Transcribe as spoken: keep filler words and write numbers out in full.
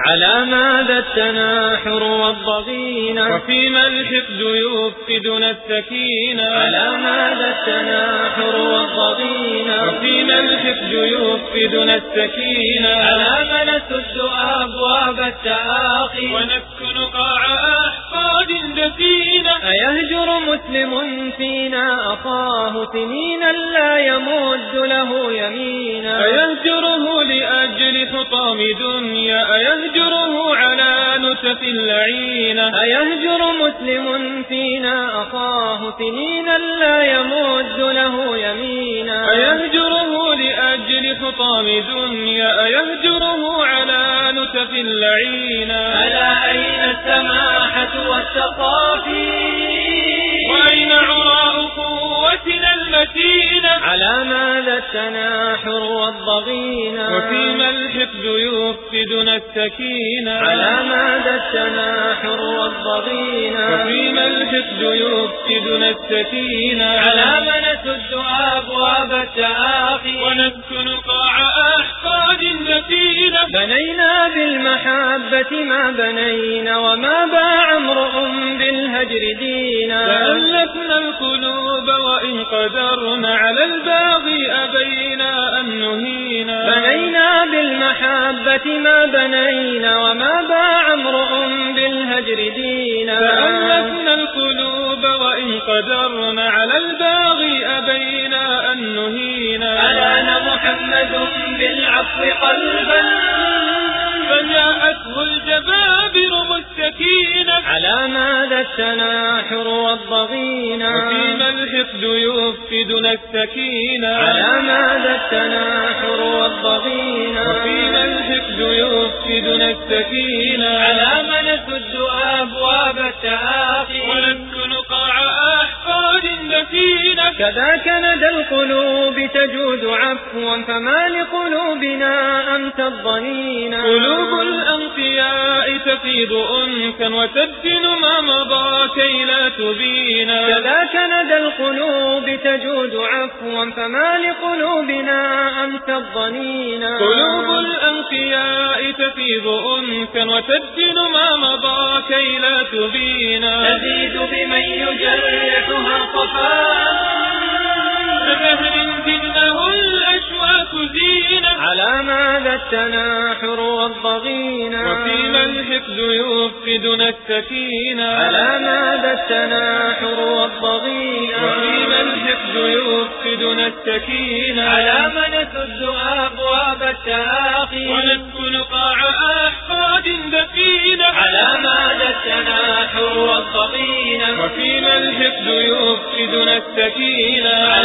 على ماذا التناحر والضغينة وفيما الحقد يفقدنا السكينة على ماذا التناحر والضغينة وفيما الحقد يفقدنا السكينة على ما نسد أبواب التآخي ونسكن قاع أحقاد دفينة أيهجر مسلم فينا أخاه سنينا لا يمد له يمينا أيهجره لأجل حطام دنيا أيهجره على نتف اللعينة أيهجر مسلم فينا أخاه سنينا لا يمد له يمينا أيهجره لأجل حطام دنيا أيهجره على نتف اللعينة ألا أين السماحة والتقافي وأين عراء قوتنا المتينة على ماذا التناحر والضغينة وفيما الحقد يفقدنا السكينة على ماذا التناحر والضغينة وفيما الحقد يفقدنا السكينة على ما نسد أبواب التآخي ونسكن قاع أحقاد دفينة بنينا بالمحبة ما بنينا وما باع امرؤ بالهجر دينا تألفنا القلوب وإن قدرنا على الباغي أبينا أن نهينا بنينا بالمحبة ما بنينا وما باع امرؤ بالهجر دينا تألفنا القلوب وإن قدرنا على الباغي أبينا أن نهينا ألان محمد بالعفو قلبا فجاءته الجبابر مستكينة على ماذا التناحر والضغينة وفيما الحقد يفقدنا السكينة على ماذا التناحر والضغينة وفيما الحقد يفقدنا السكينة على ما نسد أبواب التآخي ونسكن قاع أحقاد دفينة كذاك ندى القلوب تجود عفوا فما لقلوبنا أمس الضنينا قلوب الأنقياء تفيض أنسا وتبدل ما مضى كي لا تبينا كذاك ندى القلوب تجود عفوا فما لقلوبنا أمس الضنينا قلوب الأنقياء تفيض أنسا وتبدل ما مضى كي لا تبينا تزيد بمن يجرحها الصفاء كدهر زدنه الأشواك زينة على ماذا التناحر والضغينة وفيما الحقد يفقدنا السكينة على ماذا التناحر والضغينة وفيما الحقد يفقدنا السكينة على ما نسد أبواب التآخي ونسكن قاع أحقاد دفينة على ماذا التناحر والضغينة وفيما الحقد يفقدنا السكينة